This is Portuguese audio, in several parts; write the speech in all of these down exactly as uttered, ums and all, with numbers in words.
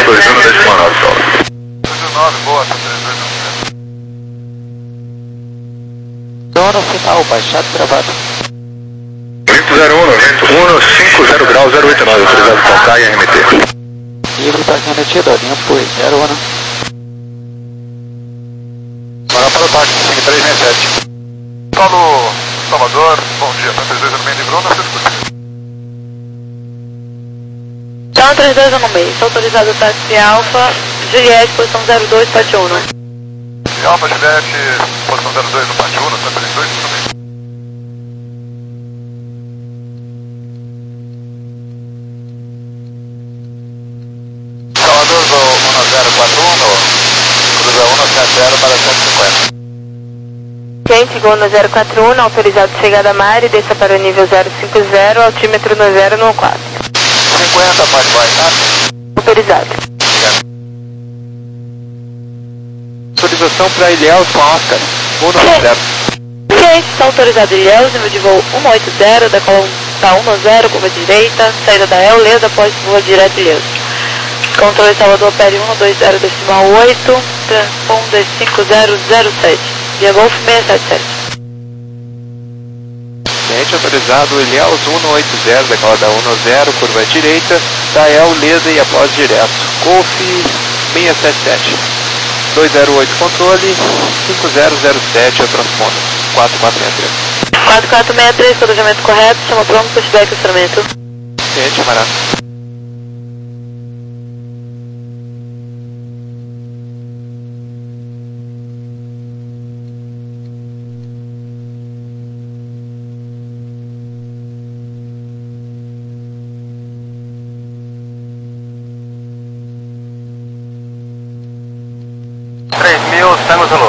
dois um, dois um nove, Paulo. dois nove, boa, três dois um. Zona final, baixado gravado. vento zero um, vento um, cinco zero grau, zero oito nove, autorizado Calcaia e R M T. Livre para garantido, limpo e zero um. Bora para o táxi, cinco três seis sete. Paulo, Salvador, bom dia, três dois um meio de Bruna, você escuta. Então, três dois um meio, está autorizado o táxi Alfa, Juliette, posição zero dois, Pátio um. Alfa, Juliette, posição zero dois no Pátio um, está três dois um meio. Salvador, um zero quatro um, cruza um sete zero para cento e cinquenta. Gente, Gol no zero quatro um, autorizado chegada a Mari, desça para o nível zero cinco zero, altímetro no zero no quatro. cinquenta, pode vai, tá? Autorizado. Autorização para Ilhéus com Oscar. um nove zero. Gente, está autorizado Ilhéus, nível de voo cento e oitenta, decola tá cento e zero, curva direita, saída da El, Leusa, após voa direto Ilhéus. Controle Salvador, P L um dois zero decimal oito, transponder cinco zero zero sete, via Golf seis sete sete. Gente, autorizado Ilhéus um oito zero, decola da um zero, curva direita, da El, Leda e após direto. Golf seis sete sete. dois zero oito controle, cinco zero zero sete, eu transponder. quatro quatro seis três. quatro quatro seis três, planejamento correto, chama pronto, pushback instrumento. Gente, camarada. três mil, Tango Zulu.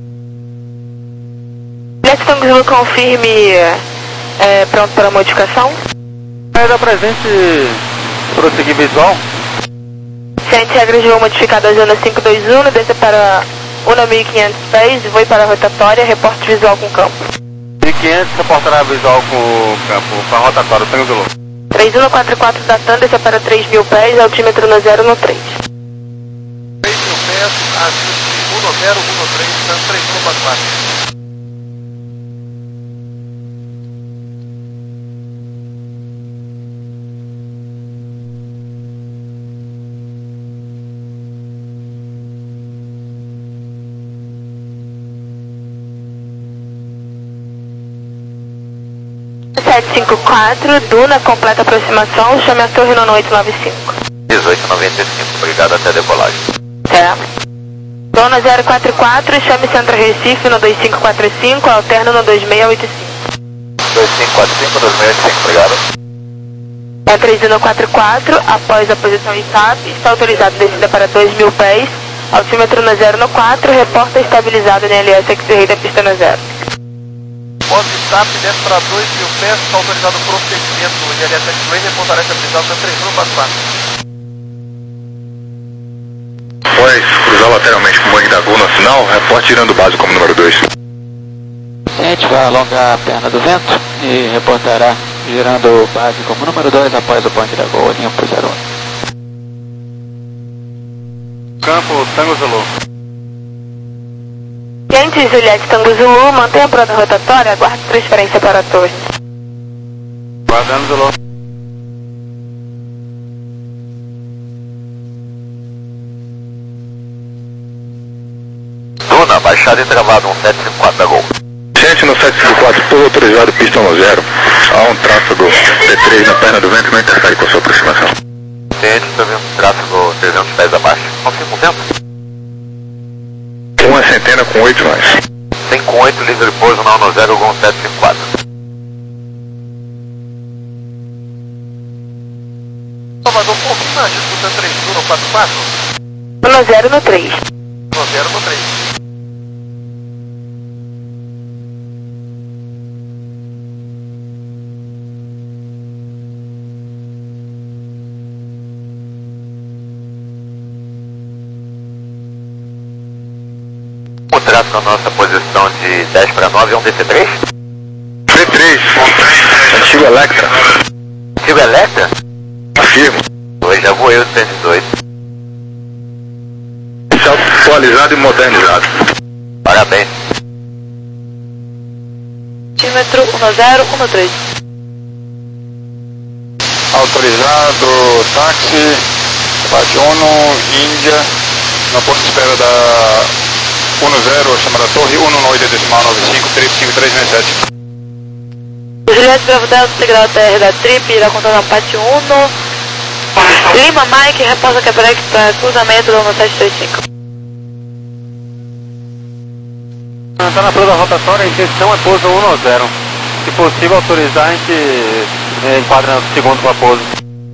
Let's Tango Zulu, confirme é, pronto para modificação. É da presente prosseguir visual. Ciente regra de voo modificada a zona cinco dois um, desça para um mil e quinhentos pés, voe para a rotatória, reporte visual com campo. mil e quinhentos, reportará visual com o campo, para a rotatória, Tango Zulu. três um quatro quatro da TAM, desça para três mil pés, altímetro no zero no três. três mil pés, ajuste um zero um três, TAM três um quatro quatro. sete cinco quatro, Duna, completa aproximação, chame a torre no oito nove cinco. dezoito noventa e cinco, obrigado, até decolagem. Certo. Dona zero quatro quatro, chame Centro Recife no dois cinco quatro cinco, alterno no dois seis oito cinco. dois cinco quatro cinco, dois seis oito cinco, obrigado. É três um quatro quatro, após a posição I T A P, está autorizado descida para dois mil pés, altímetro no zero no quatro, reporta estabilizado no L S X-Ray da pista no zero. Ponto de S A P dentro para dois mil pés, está autorizado o procedimento de L S X-Ray, reportará estabilizado TAM três um quatro quatro. Após cruzar lateralmente com o Bang da Gol no final, reporte girando base como número dois. Gente, vai alongar a perna do vento e reportará girando base como número dois após o Bang da Gol, limpo zero um. Campo, Tango Zulu. Gente, Juliette Tango Zulu, mantenha a pronta rotatória, aguarde transferência para a torre. Guardando Zulu. Duna, baixada e travado, um sete cinco quatro da Gol. Gente, no sete cinco quatro, todo autorizado, pista no zero. Há um tráfego T três na perna do vento que não interfere com a sua aproximação. Ciente, estou vendo tráfego trezentos pés abaixo. Confirma o vento? Uma centena com oito nós. cinco oito, livre de pouso, não no zero, Gol sete cinco quatro. Salvador, confirma a disputa três um no quatro quatro? No zero no três. No zero no três. O tráfego na nossa posição de dez para nove é um D C três? D três, antigo Electra. Antigo Electra? Afirmo. Hoje já voei o cento e dois. atualizado e modernizado. Parabéns. Altímetro um zero um três. Autorizado, táxi, bate um, Índia, na ponto de espera da um zero, chamada Torre um oito decimal nove cinco, trip cinco três seis sete. Juliette Bravo Delta, seguidor T R da Trip, irá contar na parte um. Lima Mike, reposa Quebec para cruzamento do um sete três cinco. Está na prova rotatória, a intenção é pouso um zero. Se possível autorizar, a gente é, enquadra no segundo para pouso.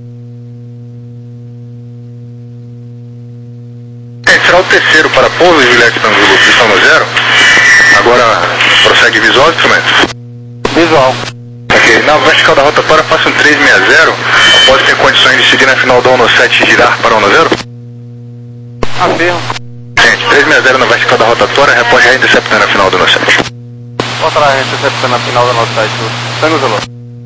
É, será o terceiro para pouso, Juliette Tango Zulu, pistão no zero. Agora prossegue visual, instrumento. Visual. Ok, na vertical da rotatória faça um três seis zero, após ter condições de seguir na final do um sete e girar para um zero. Afirmo. Gente, três seis zero na vertical da rotatória, reposte a interceptando na final do um sete. Volta lá, interceptando na final do nosso site. Tango Zulu.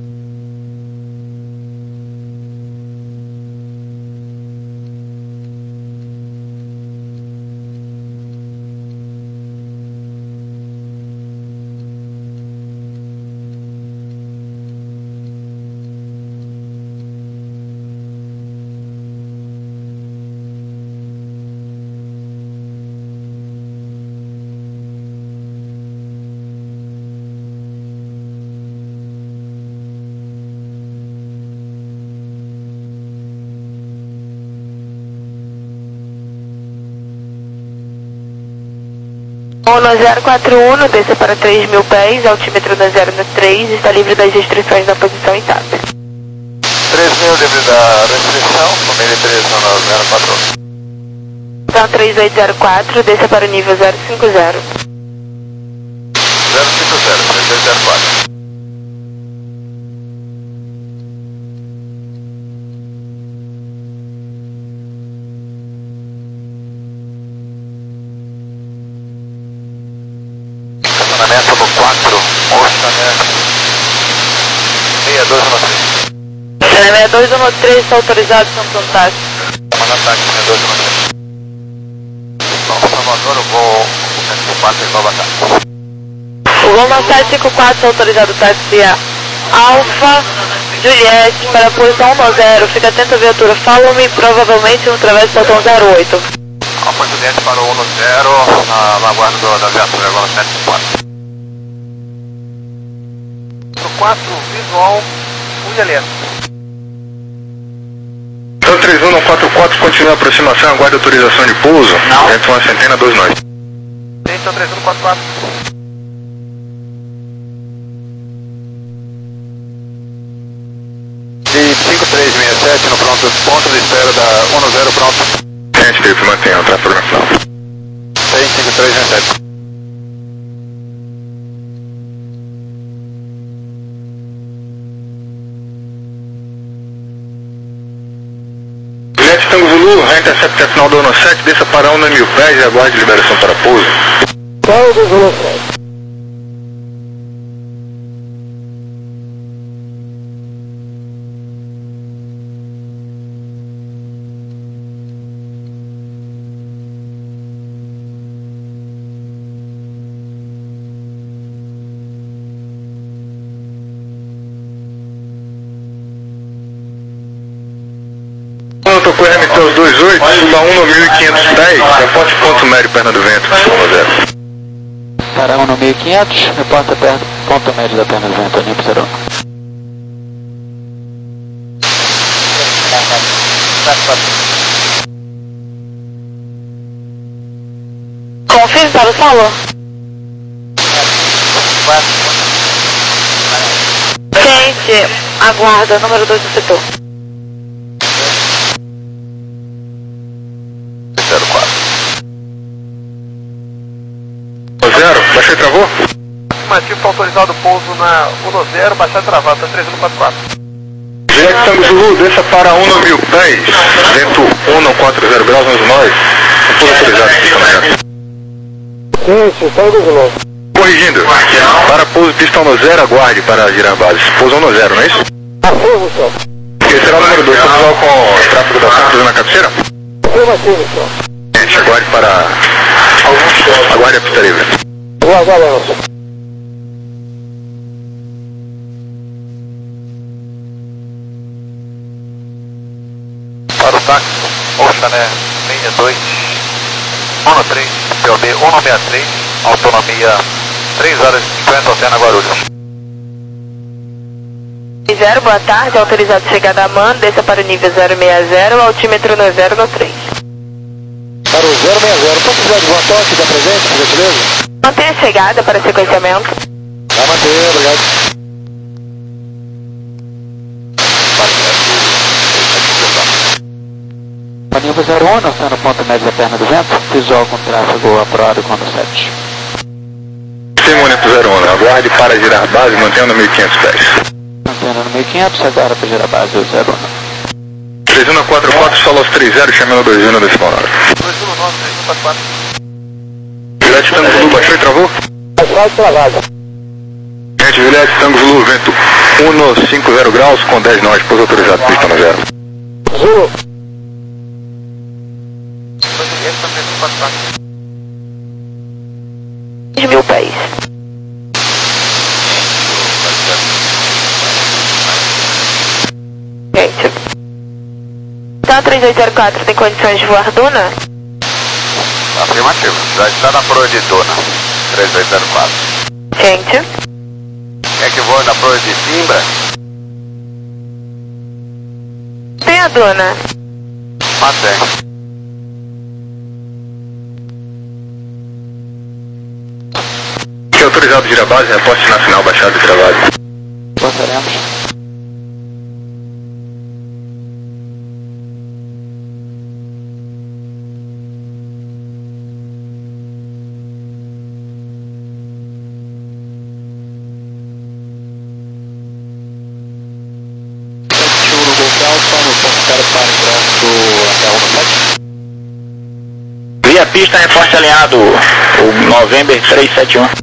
um zero quatro um, desça para três mil pés, altímetro um zero três, está livre das restrições da posição em T A P. três mil livre da restrição, família três no zero quatro um. Então três oito zero quatro, desça para o nível zero cinco zero. zero cinco zero, três oito zero quatro. Estacionamento no quatro, orçamento seis dois um três. seis dois um três, está autorizado, Santo Antônio. Comando ataque seis dois um três. São Salvador, eu vou cinco quatro igual batata. O voo nove sete cinco quatro está autorizado, táxi Alfa Juliette para a posição um zero. Fica atento à viatura, follow-me, provavelmente no travesso do Tom zero oito. Alfa Juliette para o um zero, na, na guarda do, da viatura, agora sete cinco quatro. quatro, visual, Juliette. Então três um quatro quatro, continua a aproximação, aguarde autorização de pouso. Não. Dentro de uma centena, dois nós. Então três um quatro quatro. De cinco três seis sete no pronto, ponto de espera da um zero pronto. Gente, Felipe, mantenha o tráfego na final. Tem cinco três seis sete. Juliette Tango Zulu, a intercepta a final do um sete, desça para um mil pés e aguarde liberação para pouso. Tango Zulu três. Tocou R M T os dois oito, suba um mil e quinhentos pés, reporte ponto médio, perna do vento, um zero. Para um no mil e quinhentos, reporta perto, ponto médio da perna do vento, Olimpo zero um. Confirme para o solo. Gente, aguarda, número dois do setor. zero quatro. Zero, baixou e travou? Afirmativo, está autorizado o pouso na um zero, baixar e travar, está três um quatro quatro. Juliette Tango Zulu, desça para um mil pés, vento um quatro zero graus, onze nós, com pouso autorizado, pistão no zero. Gente, Tango Zulu. Corrigindo, para pouso pistão no zero, aguarde para girar bases. Pouso um zero, não é isso? Afirmo, senhor. Esse será o número dois, visual com o tráfego da Santos na cabeceira? Afirmativo, senhor. Gente, aguarde para Aguarde a pista livre. Boa, aguarda, Nelson. Para o táxi, Oxané, linha dois, um três, P O B cento e sessenta e três, autonomia três horas e cinquenta, Alterna Guarulhos. Zero, boa tarde, autorizado chegada a mano, desça para o nível zero seis zero, altímetro no zero no três. Para o zero seis zero, pode precisar de boa toque da presente, por gentileza? Mantenha a chegada para sequenciamento. Tá, manter, obrigado. Manilva zero um, não está no ponto médio da perna do vento, visual com tráfego aprorado com sete. Simônico zero um, aguarde para girar base, mantenha no mil e quinhentos pés. Mantendo no mil e quinhentos, agora para girar base o zero um. três um quatro quatro, solo três zero, chamando dois um desse ponto. dois um nove, três um quatro quatro. Juliette Tango Zulu, baixou e travou? Quase travado. Gente, Juliette Tango Zulu, vento cento e cinquenta graus com dez nós, pouso autorizado, pista no zero. Zulu. três mil pés. Gente. Então, três oito zero quatro tem condições de voar Duna? Afirmativo, já está na proa de Duna, três oito zero quatro. Gente. Quer que voe na proa de Simbra? Tem a Duna. Mantém. Que autorizado gira base, reporte nacional, baixado e travado. Passaremos. Via pista, reforço alinhado, o November três sete um.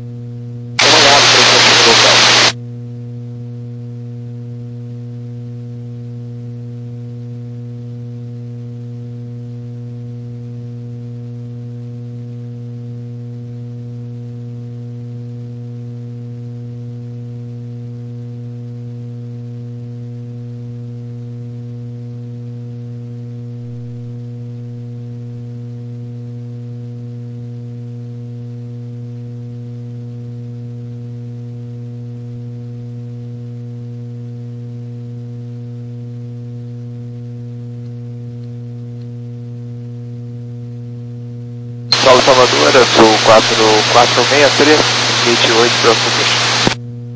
Paulo Salvador, Sul quatro quatro seis três, vinte e oito, próximo peixe.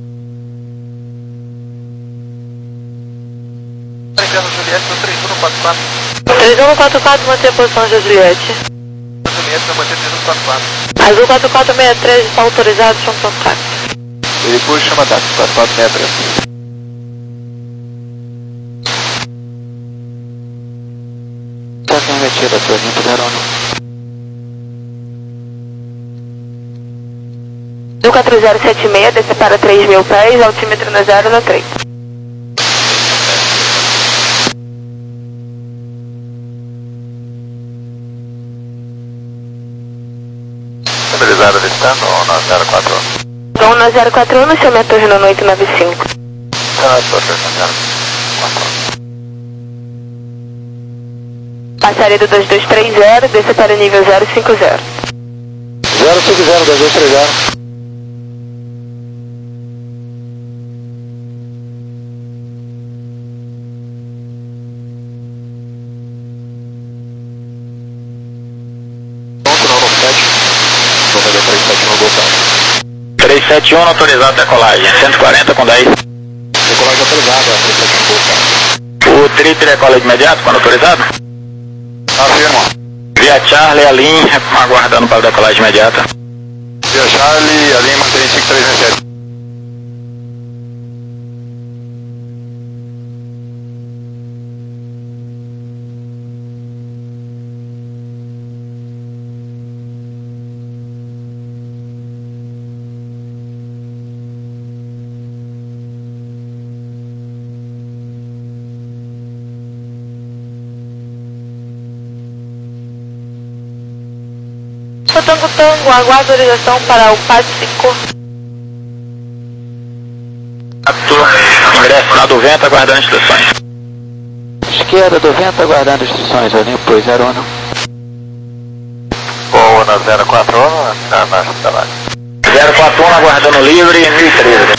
Juliette, três um quatro quatro. três um quatro quatro, manter a posição de Juliette. Juliette, eu manter três um quatro quatro. Azul quatro quatro seis três está autorizado, chama contato. Ele puxa, chama táxi, quatro quatro seis três. Estação retira, sua limpa zero um. Azul quatro zero sete seis, desce para três mil pés, altímetro no zero no três. Estabilizado listando na zero quatro um. Então na zero quatro um, no seu retorno no oito nove cinco. Ah, estou acertando zero quatro um. Passaria do dois dois três zero, desce para o nível zero cinco zero. zero cinco zero, dois dois três zero. três sete um autorizado decolagem, cento e quarenta com dez. Decolagem autorizada, três sete um, O tri decola de imediato quando autorizado? Afirma. Via Charlie, a linha, aguardando para a decolagem imediata. Via Charlie, a linha mantém cinco três sete. Tango Tango, aguardo autorização para o P A T cinco. Ingresso lá do vento, aguardando instruções. Esquerda do vento, aguardando instruções, Olimpo zero um. Boa, na zero quatro um, na marcha de trabalho. zero quatro um, aguardando livre, mil e treze.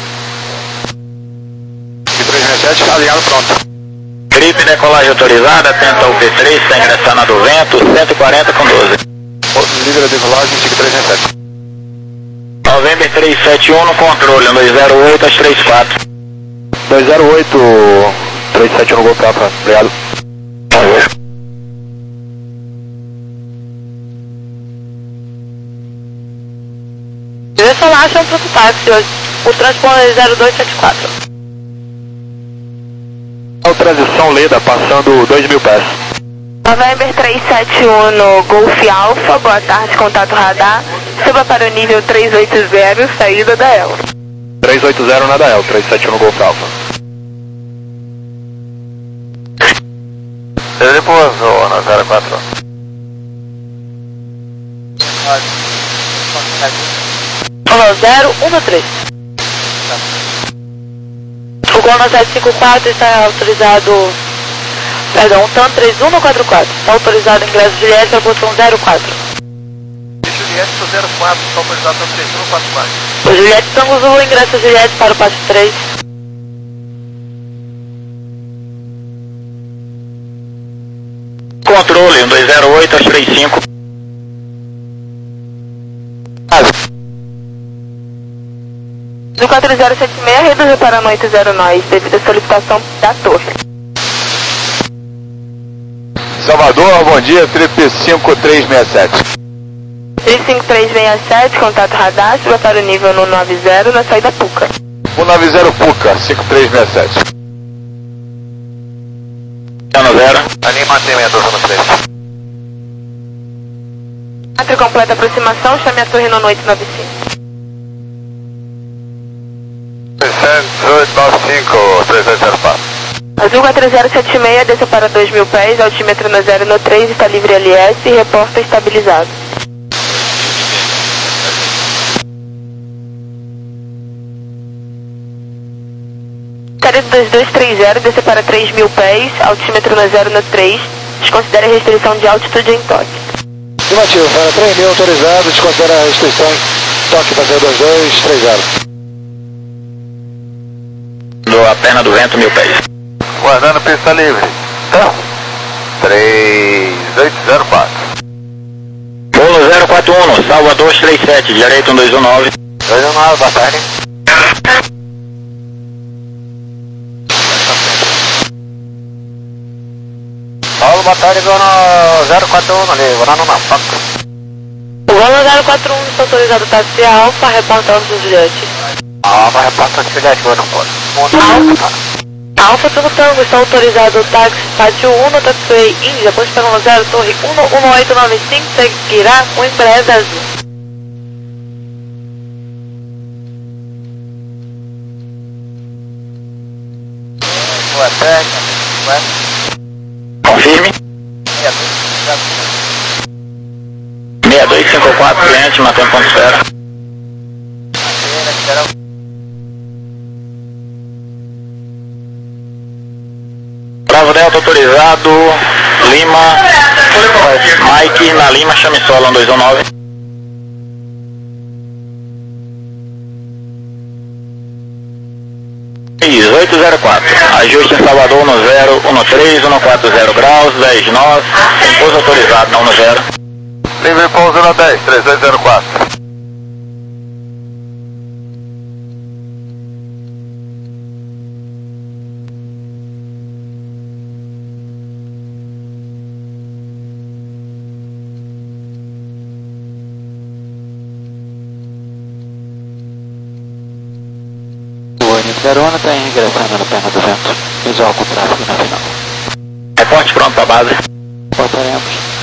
P três sessenta e sete, alinhado pronto. Trip, decolagem autorizada, atenta ao P três, está ingressando na do vento, cento e quarenta com doze. Livre de decolagem, P três sessenta e sete. November trezentos e setenta e um no controle, dois zero oito às trinta e quatro. dois zero oito, trezentos e setenta e um no Golf Alpha, obrigado. Direção Lacha, para o táxi hoje. O transponder zero dois sete quatro. A transição Leda, passando dois mil pés. November trezentos e setenta e um no Golf Alpha, boa tarde, contato radar. Suba para o nível trezentos e oitenta, saída da E L. trezentos e oitenta na da E L, trezentos e setenta e um no Golf Alpha. Ele pousou na zero quatro. Falou zero um três. O Gol na sete cinco quatro está autorizado. Perdão, o TAM três um no quatro quatro. Está autorizado ingresso de Juliette para a posição zero quatro. Juliette pro zero quatro, está autorizado TAM três um no quatro quatro. O Juliette Tango Zulu, ingresso de Juliette para o P A T três. Controle, dois zero oito às trinta e cinco. Do quatro zero sete seis, reduziu para a noite zero nove, devido à solicitação da torre. Salvador, bom dia, trip cinco três seis sete. três cinco três seis sete, contato radar, suba para o nível no noventa na saída Puca. cento e noventa Puca, cinco três seis sete. Ano zero. Aninha mantenimento, zona três. quatro completa aproximação, chame a torre no noite noventa e cinco. oito nove cinco, três dois zero quatro. Azul quatro zero sete seis, desça para dois mil pés, altímetro no zero no três, está livre L S e reporta estabilizado. Careto dois dois três zero, desça para três mil pés, altímetro no zero no três, desconsidera a restrição de altitude em toque. Afirmativo, para três mil autorizado, desconsidera a restrição em toque para zero dois dois três zero. Do a perna do vento, mil pés. Guardando pista livre. Então, três oito zero quatro. Bolo zero quatro um, Salvador três sete, direito um dois um nove. dois um nove, boa tarde. Paulo, boa tarde, vou no zero quatro um ali, vou no Nafaca. O voo zero quatro um está autorizado táxi Alfa, reportando do Juliette. Alfa, reporta do Juliette, vou no pode. Alfa, Alfa Tango Tango, está autorizado o táxi Pátio um no Taxiway Índia, posto para zero, torre um um oito nove cinco, seguirá com empresa azul. Boa tarde, boa Confirme. seis dois cinco quatro, cliente, mantém ponto zero. Bravo Delta autorizado, Lima, Mike na Lima, chame solo um dois um nove. oito zero quatro, ajuste em Salvador no zero um três, um quatro zero graus, dez nós, tem pouso autorizado não no zero. Livre pouso no dez, três dois zero quatro. Verona está ingressando na perna do vento. Visual com tráfego na final. Reporte pronto para base. Portaremos.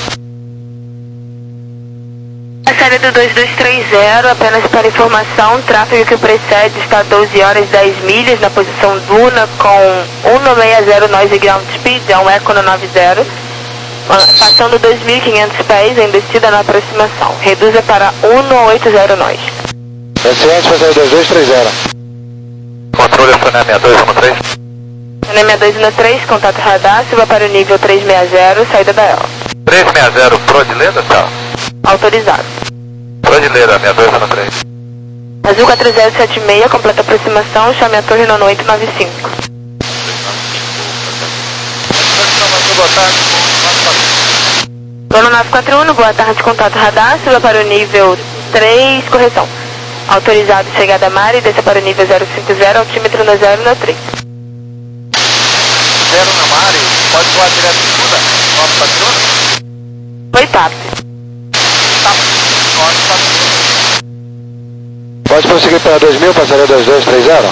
A série do dois dois três zero, apenas para informação, tráfego que precede está a doze horas e dez milhas na posição Duna com um nove seis zero noise ground speed, é um eco no noventa. Passando dois mil e quinhentos pés em descida na aproximação. Reduza para um oito zero nós. Excelente, passando dois dois três zero. Controle F N sessenta e dois um três. F N sessenta e dois um três, contato radar, suba para o nível trezentos e sessenta, saída da Ela. trezentos e sessenta, Prodileda, tá? Autorizado. Prodileda, sessenta e dois um três. Azul quatro zero sete seis, completa aproximação, chame a torre nono oito nove cinco. Boa tarde. Nono nove quatro um, boa tarde, contato radar, suba para o nível três, correção. Autorizado, chegada a Mari, desça para o nível zero cinco zero, altímetro no zero no três. Zero na Mari, pode voar direto em Buda? nove quatro um? Oi, TAP. TAP, nove quatro um. Pode prosseguir para dois mil, passaria dois dois três zero.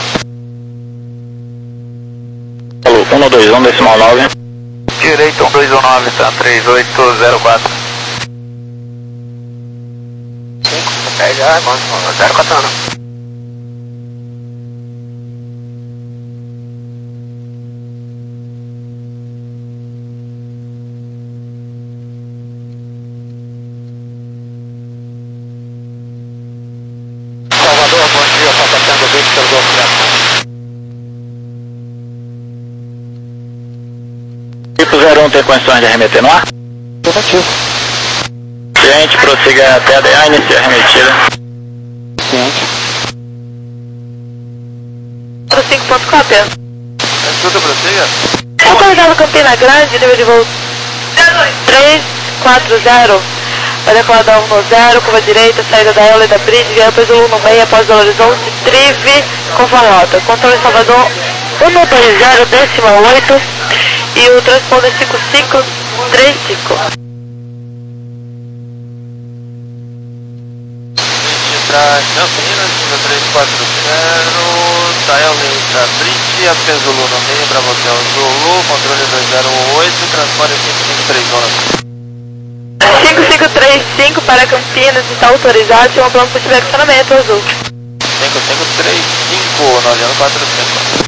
Alô, um dois um decimal nove. Direito um dois um nove, tá? três oito zero quatro. cinco, pede, ah, mano, zero quatro um. Salvador, bom dia, Papa Tango Victor Golf Yankee. Tipo zero um tem condições de arremeter no ar? Positivo. Ciente, prossiga até a D A, inicia a arremetida. Ciente. cinco ponto quatro. Tudo prossiga? Autorizado Campina Grande, nível de voo três quatro zero. Vai decolar da um zero, curva direita, saída da Ela e da Bridge, via depois do um no meio, após Belo Horizonte, Trive, conforme rota. Controle Salvador um dois zero, decimal oito e o transponder cinco cinco três cinco. Para Campinas, nível três quatro zero, Tael letra Bridge, apenas Zulu no meio, Bravo Hotel Zulu, controle dois zero oito, transporte cinco cinco três zona. cinco cinco três cinco para Campinas, está autorizado, tem um plano para estiver acionamento azul. cinco cinco três cinco, nove um quatro cinco.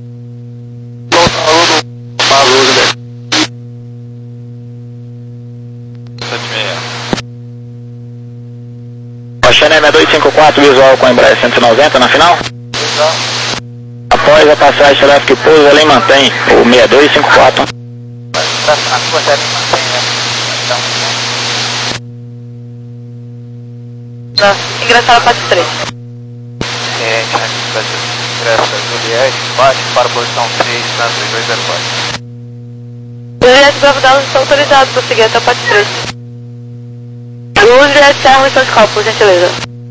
Oxané dois cinco quatro, visual com Embraer cento e noventa na final. Visual. Após a passagem tráfego que pousa, ele mantém o seis dois cinco quatro. A sua deve mantém, né? Então. Não, ingressar a parte três. É, ingressa Juliette, baixe para a posição três, trânsito dois zero quatro. Juliette Bravo Dallas está autorizado para seguir até a parte três. Juliette Serra, Estados Copos, por gentileza.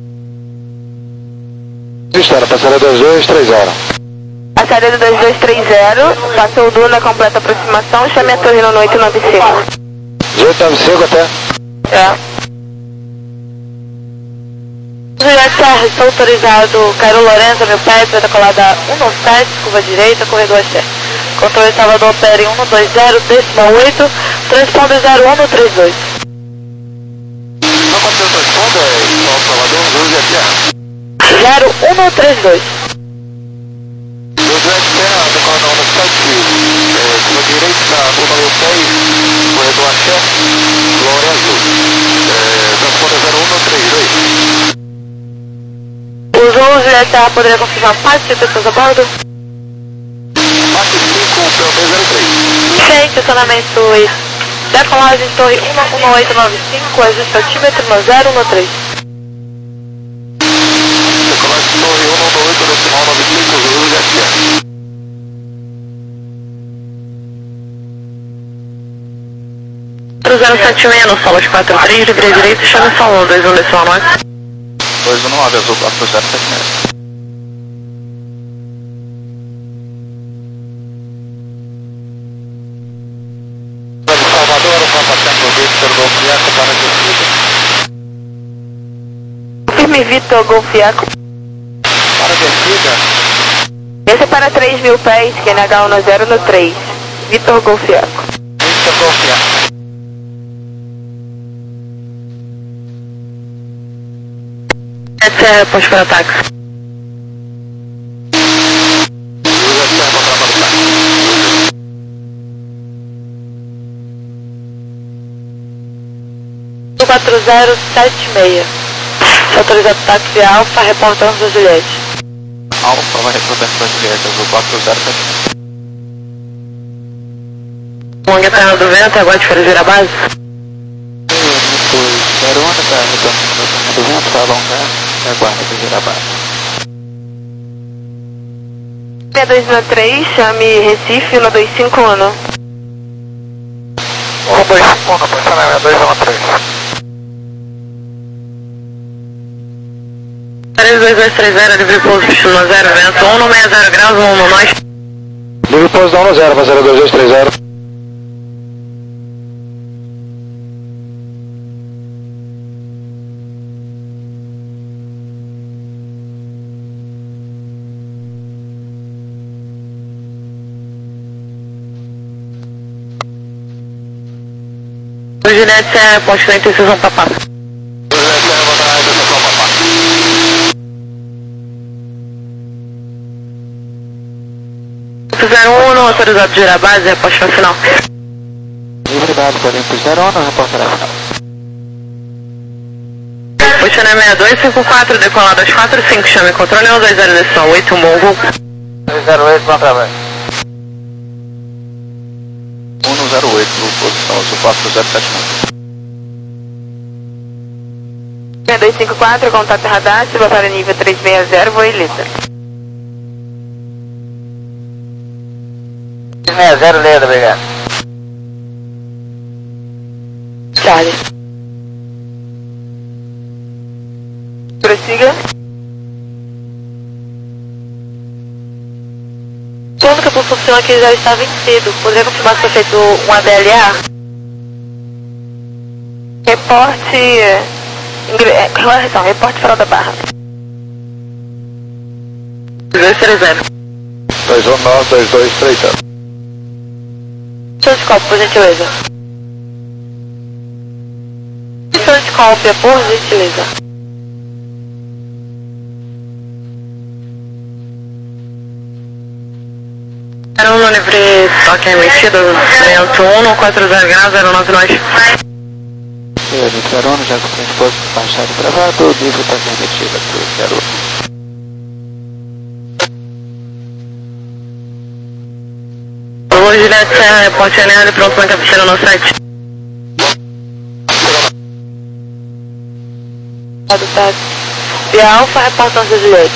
Cristina, passaria dois dois três zero. A saída do dois dois três zero, passou o Duna na completa aproximação, chame a torre no oito nove cinco. oito nove cinco até. É. Juliette Serra, está autorizado, Cairo Lourenço, meu pé, protocolada um nove sete, curva direita, corredor Axé. Controle Salvador, opere um dois zero, decimal oito, transponder zero um no três dois. Não aconteceu transponder, é Salvador, Júlio aqui. zero um no três dois. Júlio aqui, decolada um sete, curva direita, curva seis, corredor Axé, Lourenço, transponder zero um no três dois. O João Juliette Serra poderia confirmar parte de pessoas a bordo? Parte cinco, pelo zero três. Sem estacionamento e decolagem torre um oito nove cinco, ajuste altímetro no zero um três. Decolagem torre um nove oito decimal nove cinco, Júlio aqui. zero sete seis no Solos quatro três, livre direito, chame só um dois um decimal nove. dois um nove, azul quatro zero sete seis. Salvador, o Papa Tango Victor Golf Yankee para descida. Firme Vitor Golfiaco. Para descida. Esse é para três mil pés, que é N H um zero no três. Vitor Golfiaco. Victor Golf Yankee. Essa é a ponte para táxi. Júlio aqui, encontrar para o táxi. quatro zero sete seis. Autorizado táxi Alfa, reporta Anjo Juliette. Alfa vai reportar para Juliette, azul quatro zero sete seis. Longa Terra do Vento, aguarde para girar a base. Depois, Verona, tá retornando do vento, vai alongar, aguarda para girar a base. seis dois um três, chame Recife, fila dois cinco um. um dois cinco um, posicionamento dois um três. três dois dois três zero, livre pouso, destino zero, vento um, no sessenta graus, um no nós. Livre pouso da um zero, zero dois dois três zero. Juliette, é ponte da interseção Papá. zero um, não autorizado de girar a base, é posto final. Livre dado para Olympus Verona, reportará final. Posicionamento sessenta e dois cinquenta e quatro, decolado às quatro e cinco, chame controle um dois zero decisão oito, um bom voo. dois zero oito, bom trabalho. um zero oito, posição azul quatro zero sete nove. sessenta e dois cinquenta e quatro, contato radar, se botar nível três seis zero, voo Elisa. três seis zero, Leda, obrigado. Charlie. Prossiga. Quando que a propulsão aqui já está vencido, poderia confirmar se foi feito um A D L A? Reporte... É, correção, reporte fora da barra. dois três zero. dois um nove, dois dois três zero. Missão de cópia, por gentileza. Missão de cópia, por gentileza. Era um livre toque emitido, vento um, quatro zero graus, zero nove nós. Olympus Verona, já com o transporte baixado e travado, livre para ser emitida por zero. Alô, Juliette Serra, ponte alinhada e pronto para cabeceira no site. Do táxi. E a Alfa, reportando a Juliette.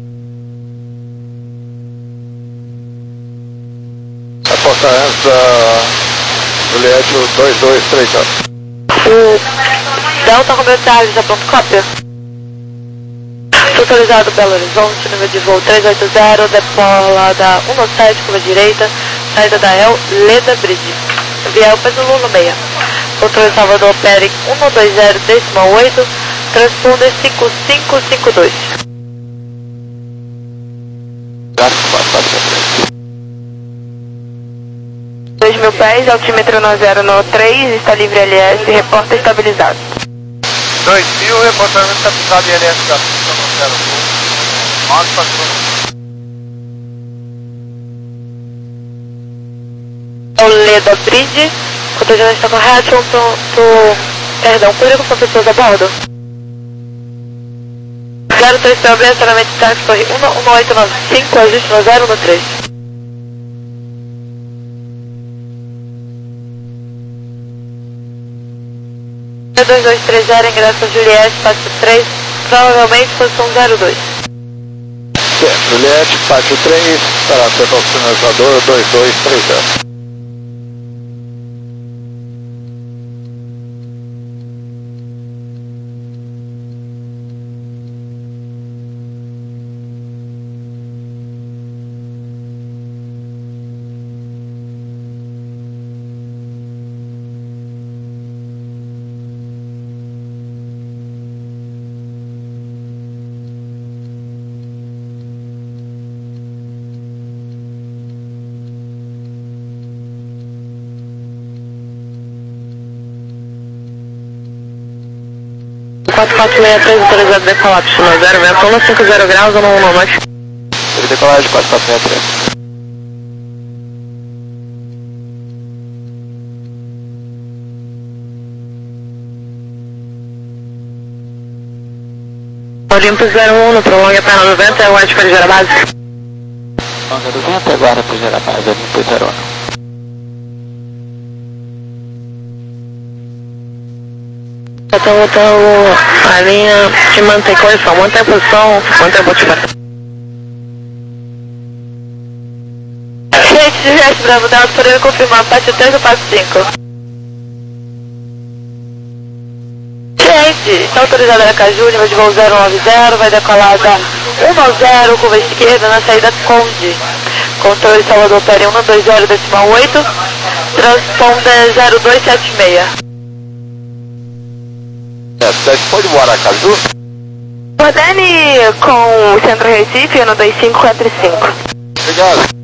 Reportamento da Juliette dois dois três zero. O Delta Romeo Charles, já pronto, cópia. Autorizado Belo Horizonte, número de voo três oito zero, depola da um nove sete, curva direita, saída da El, Leda Bridge. Via El Peso no meia. Controle Salvador Peri um dois zero, decimal oito, transponder cinco cinco cinco dois. quatro quatro quatro três. dois mil pés, altímetro no zero no três, está livre L S, reporta estabilizado. dois mil, reportamento estabilizado em L S da zero um. nove quatro. É o Leda Bridge, controle já está correto, tô, tô, perdão, poderia com pessoas a bordo? zero três P O B, estacionamento de táxi, corre um oito nove cinco, ajuste no zero no três. dois dois três zero, ingresso a Juliette, pátio três, provavelmente posição zero dois. Certo, Juliette, pátio três, para setor finalizador dois dois três zero. quatro quatro seis três, autorizado decolar, destino zero, vento um cinco zero graus, ou não, não, mais. Ele decolagem quatro quatro seis três. Olimpo zero um, no prolonga perna do vento, é o White para gerar a base. Prolonga do vento, agora para gerar a base, Olimpo zero um. Eu tô voltando a linha de manter correção, manter a posição, manter a botifarra. Gente, de resto, Bravo Delta, podendo confirmar, parte três ou parte cinco? Gente, está autorizada a Aracaju, nível de voo zero nove zero, vai decolar da um nove zero, curva esquerda, na saída Conde. Controle Salvador, pere um dois zero, decimal oito, transponder zero dois sete seis. É, você pode voar Aracaju? Ordene com o Centro Recife no dois cinco quatro cinco. Obrigado.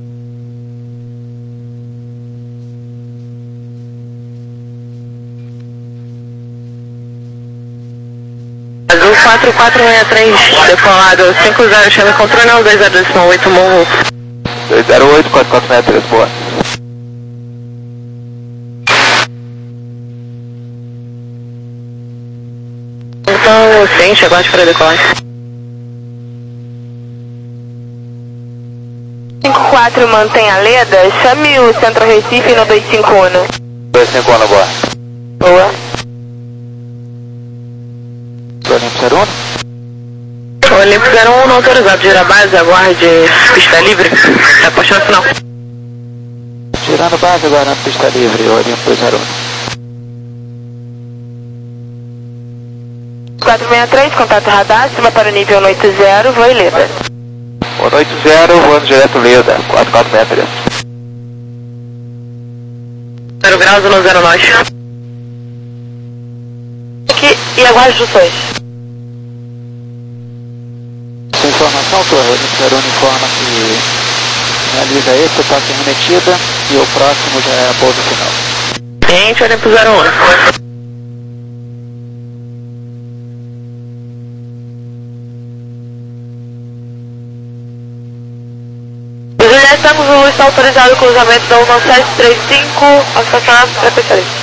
Azul quatro quatro seis três, decolado cinco zero, chama controle não, dois zero decimal oito, morro. dois zero oito, quatro quatro seis três, boa. Então, ciente, aguarde para decolar. cinco quatro, mantém a leda, chame o Centro Recife no dois cinco um. dois cinco um, boa. Boa. Olimpo zero um. Olimpo zero um, não autorizado, gira a base, aguarde, pista livre, aposta no final. Girando base agora na pista livre, Olimpo zero um. quatro seis três, contato radar, cima para o nível oito zero, voo e leda. oito zero, voando direto Leda, quatro quatro seis três. zero graus, no zero nós. Aqui, e aguarde instruções. Essa informação, torre, Olimpo zero um informa que finaliza esse, toque remetida e o próximo já é a pouso final. Gente, Olimpo zero um. Já estamos no está autorizado o cruzamento da um nove sete três cinco, ao estacionar frequência livre.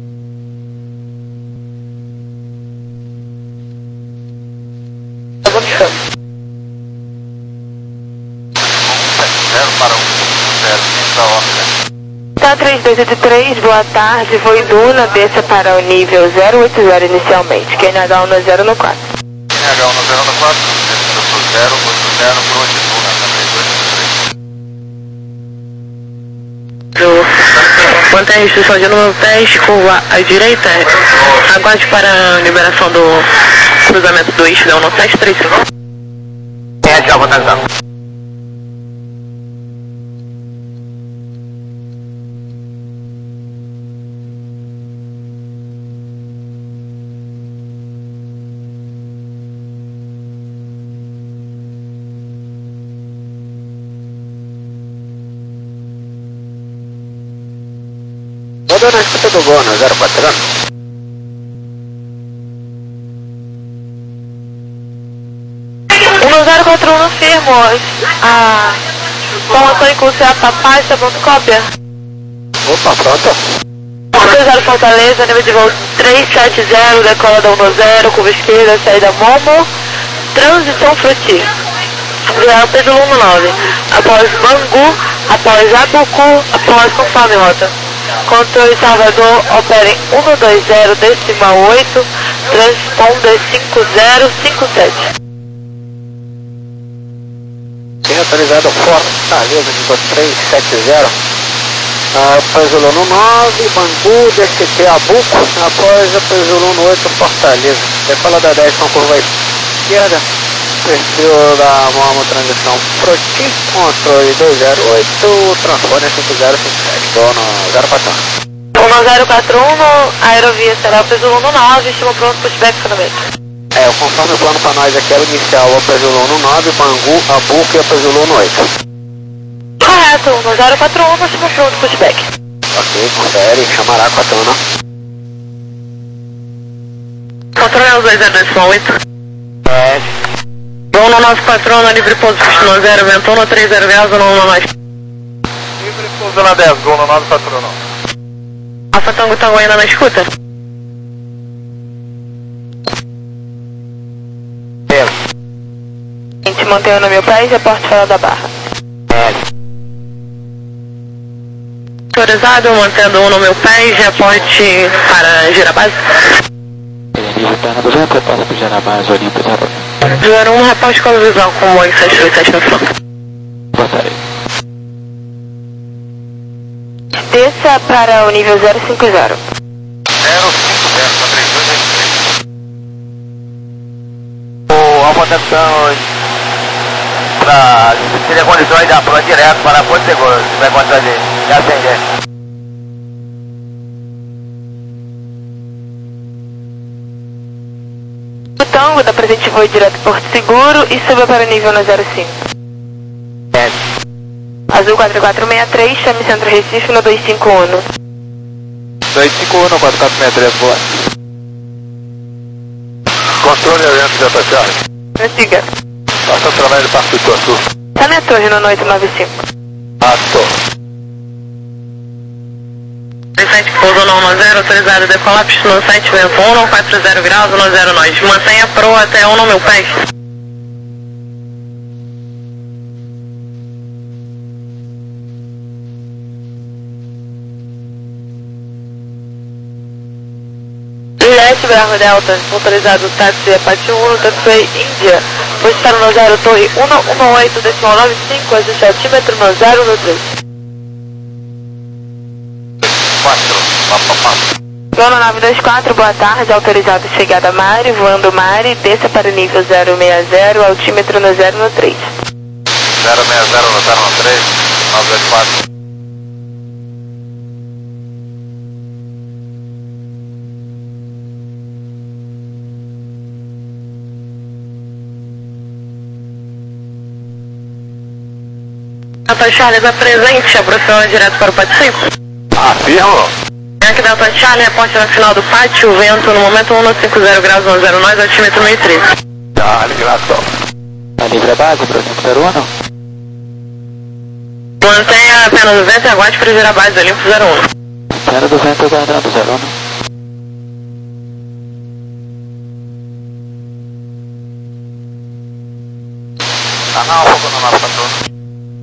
zero para um zero, da ordem. Tá três dois oito três, boa tarde, voo Duna, desça para o nível zero oito zero inicialmente, Q N H um zero no quatro. Q N H um zero no quatro, zero oito zero, Cruz Duna, três dois oito três. Mantém a instrução de número dez, curva à direita, aguarde para a liberação do cruzamento do eixo da um nove sete três cinco. É, tchau, boa tarde. Rodou na escuta do Gol, no zero quatro zero. um zero quatro um firmo, a formação em curso é a papai, está pronto cópia? Opa, pronto. dois zero Fortaleza, nível de voo três sete zero, decola da um zero, curva esquerda, saída Momo, transição Fruti. Virar pelo um nove, após Bangu, após Abucu, após conforme rota. Controle Salvador, operem um dois zero, decimal oito, transponder cinco zero cinco sete. Tem autorizado Fortaleza, nível três sete zero. Após o Lulu nove, Bangu, D C T Abuco, após após o Lulu oito, Fortaleza. Decola da dez com curva esquerda, perfil da Momo, transição Froti, controle dois zero oito, transponder cinco zero cinco sete, dono zero quatro um. um zero quatro um, no aerovia será o peso Lulu nove, estima pronto para o pushback economês. É, conforme o plano para nós aqui era inicial, o Apesuluno nove, Bangu, Abuco e Apesuluno oito. Correto, um zero quatro um, estima pronto para o pushback. Ok, confere, chamará com a tona. Controle é o dois zero decimal oito. É. Voo no nove quatro um, na livre pouso no zero, vento no três zero graus, no um mais. Livre pouso na dez, Gol no nove quatro um. Alfa Tango Tango ainda na escuta? mantenha no mil pés, reporte farol da Barra. Autorizado, mantendo um no mil pés, reporte para Girabase. Nível perna do vento, reporta para Girabase, Olimpo zero um. zero um, reporte com visão com oito sete dois sete no fundo. Botarei. Desça para o nível zero cinco zero. zero cinco zero, para três dois oito três. O Alfa Texan para se tiver condições de apoio direto para Porto Seguro, se tiver condições de, de acender. O Tango da presente voo direto Porto Seguro e suba para o nível no zero cinco. É. Azul quatro quatro seis três, chame Centro Recife no dois cinco um. dois cinco um, quatro quatro seis três, boa. Controle oriente Delta Charlie. Prossiga. Passa através do Parque do Ituaçu. Tá na torre no oito nove cinco. Ah, tô. sete pouso no zero, autorizado decolar, no sete vento um, quatro zero graus, no zero nós. Mantenha pro até um no meu pés. Juliette, Bravo Delta, autorizado táxi Apache um, taxi Índia. Pois para no zero, torre um um oito, decimal nove cinco, ajuste altímetro no zero no três. quatro. Papapá. Zona nove dois quatro, boa tarde, autorizado chegada Mari, voando Mari, desça para o nível zero seis zero, altímetro no zero no três. zero seis zero no zero no três, nove dois quatro. Delta Charlie está presente, aproximando direto para o pátio cinco. Afirmo. Aqui Delta Charlie, reporte no final do pátio, vento no momento um cinco zero graus, no zero nós, altímetro mil e treze. Charlie, graças. A livre a base, para o Olimpo zero um. Mantenha apenas o vento e aguarde para girar a base, Olimpo zero um. Perna do vento, aguardando zero um. Tá na Alfa, quando nós patrão.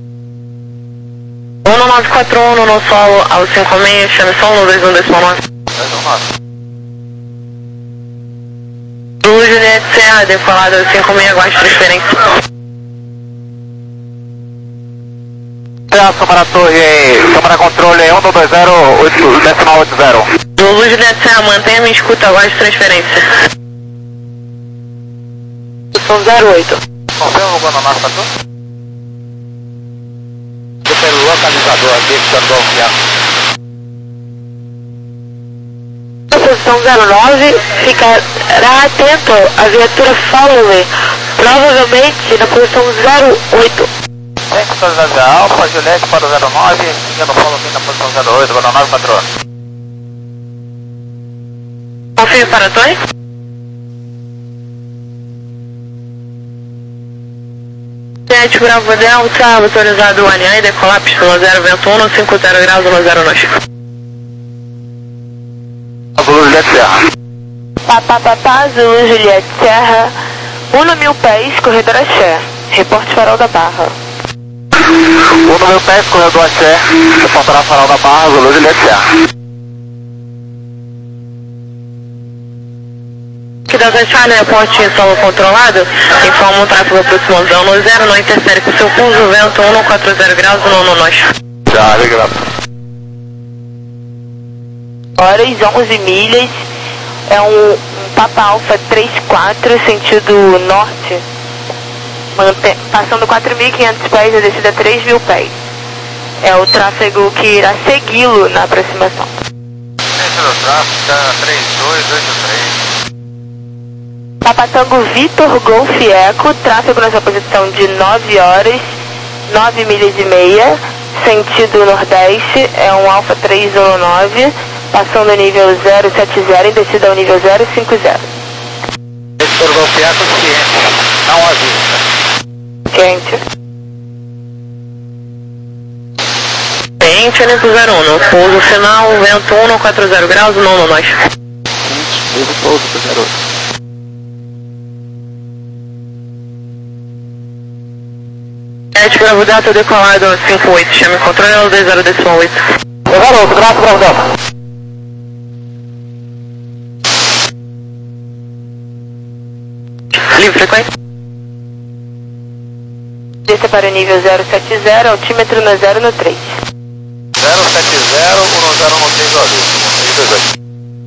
um nove quatro um no solo ao cinco seis, chame solo no dois um decimal nove. dois um nove. Do Juliette Serra, decolado ao cinco seis, aguarde transferência. Câmara torre, câmara controle um dois zero, oito, decimal oito zero. Do Juliette Serra, mantenha-me em escuta, aguarde transferência. São zero oito. Confirma quando nós patrão? Pelo localizador aqui, que está golpeado. Posição zero nove, ficará atento à viatura Follower, provavelmente na posição zero oito. Tem que atualizar a Alfa, Juliette para o zero nove, seguindo o follow aqui na posição zero oito, zero nove, patrão. Confirme para a torre. Juliette Bravo Delta, autorizado o alinhar e decolar, pistão zero vento um, cinco zero graus, no zero nós. Azul Juliette Serra. Papapá, Zulu Juliette Serra, um no mil pés, corredor Axé, reporte farol da Barra. um no meu pé, corredor Axé, reportará farol da Barra, Azul Juliette Serra. Que Delta Charlie, reporte em solo controlado, informa um tráfego aproximação no zero, não interfere com seu curso, vento um quatro zero graus, no no nós. Charlie, graças. Horas onze milhas, é um, um Papa Alfa três quatro, sentido norte, mantém, passando quatro mil e quinhentos pés, a descida três mil pés. É o tráfego que irá segui-lo na aproximação. Centro do tráfego, três dois oito três. Papa Tango Vitor Golf Eco, tráfego nessa posição de nove horas, nove milhas e meia, sentido nordeste, é um Alfa três um nove, passando o nível zero sete zero e descida ao nível zero cinco zero. Vitor Golf Eco, ciente, não avista. Quente. Quente, Olimpo zero um, pouso final, vento um quatro zero graus, não no nós. Quente, mesmo pouso para zero oito. Juliette Bravo Delta, decolado cinco oito, chame controle L dois zero decimal oito. Garoto, graças Bravo Delta. Livre frequência. Desça para o nível zero sete zero, altímetro no zero no três. zero sete zero, um zero no três, ó.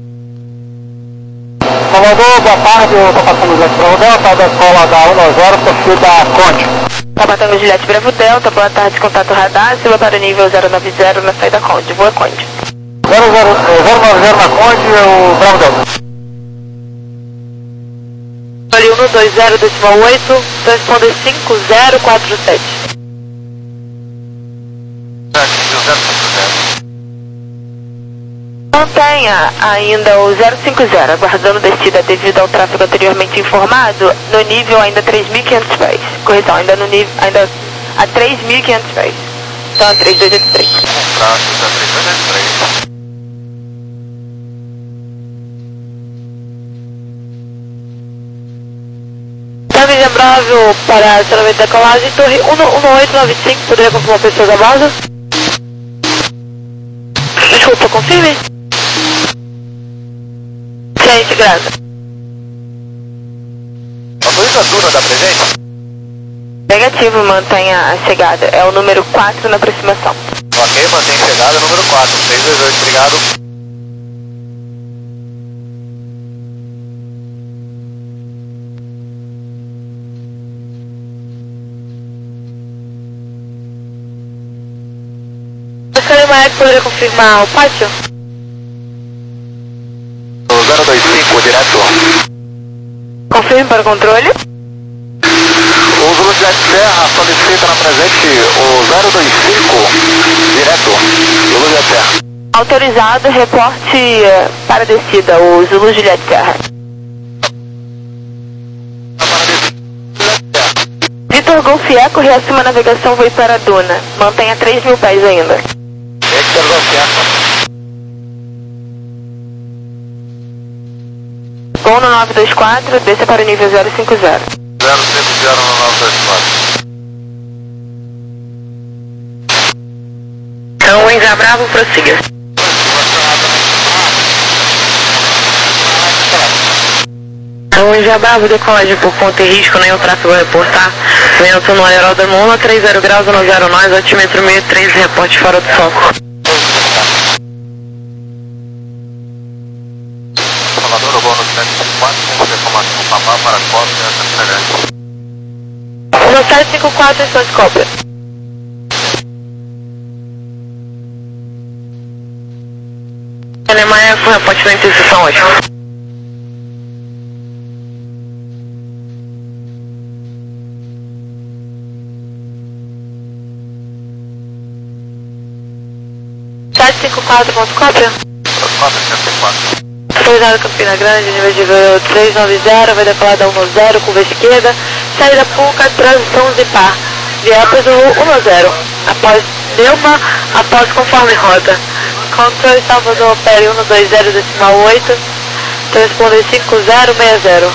Salvador, boa tarde, eu estou passando o Juliette Bravo Delta, da escola da um zero, perfil da Conde. Tabatanga Juliette Bravo Delta, boa tarde, contato radar, suba para o nível zero nove zero na saída Conde, boa Conde. zero nove zero na Conde, o Bravo Delta. um dois zero decimal oito, transponder cinco zero quatro sete. Mantenha ainda o zero cinco zero, aguardando descida devido ao tráfego anteriormente informado, no nível ainda três mil e quinhentos pés. Correção, ainda no nível, ainda a três mil e quinhentos pés. Então a três dois oito três. Tráfego a três dois oito três. Família Bravo para acionamento da colagem, torre um oito nove cinco, poderia confirmar pessoas a bordo? Desculpa, confirme. Ciente, graça. Autoriza a Duna da presente? Negativo, mantenha a chegada. É o número quatro na aproximação. Ok, mantém chegada, número quatro, seis dois oito, obrigado. Poderia confirmar o pátio? zero dois cinco, direto. Confirme para o controle. O Zulu Jet Terra solicita na presente o zero dois cinco, direto. Zulu Jet Terra. Autorizado, reporte uh, para descida, o Zulu Juliette Terra. Vitor Golf Eco, reassuma a navegação, voe para a Duna. Mantenha três mil pés ainda. Victor Golf Eco. Gol no nove dois quatro, desça para o nível zero cinco zero. zero cinco zero no nove dois quatro. Então, Enza Bravo, prossiga. Então, Enza Bravo, decolagem por ponto e risco, nenhum tráfego a reportar. Vento no aeródromo um trinta graus, um zero nós, altímetro mil e três, reporte fora do som. Salvador, o bônus sete cinco quatro, com informação papá para cópia essa entrega. No sete cinco quatro, instante cópia. Alemanha com reporte da interseção hoje. sete cinco quatro, ponto cópia. quatro sete cinco quatro. Autorizado Campina Grande, nível de voo três nove zero, vai decolar da um zero, curva esquerda, saída Puca, transição Zipar, Viapas um zero, após Neuma, após conforme rota. Controle Salvador Opere um dois zero decimal oito, transponder cinco zero seis zero.